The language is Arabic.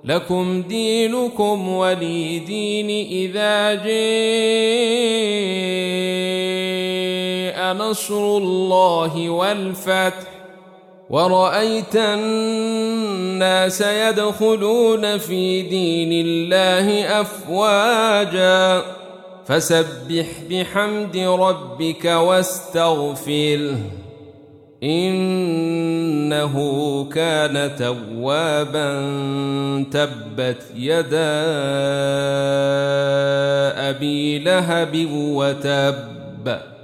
لكم دينكم ولي دين. إذا جاء نصر الله والفتح ورأيت الناس يدخلون في دين الله أفواجا فسبح بحمد ربك واستغفره إنه كان توابا. تبت يدا أبي لهب وتب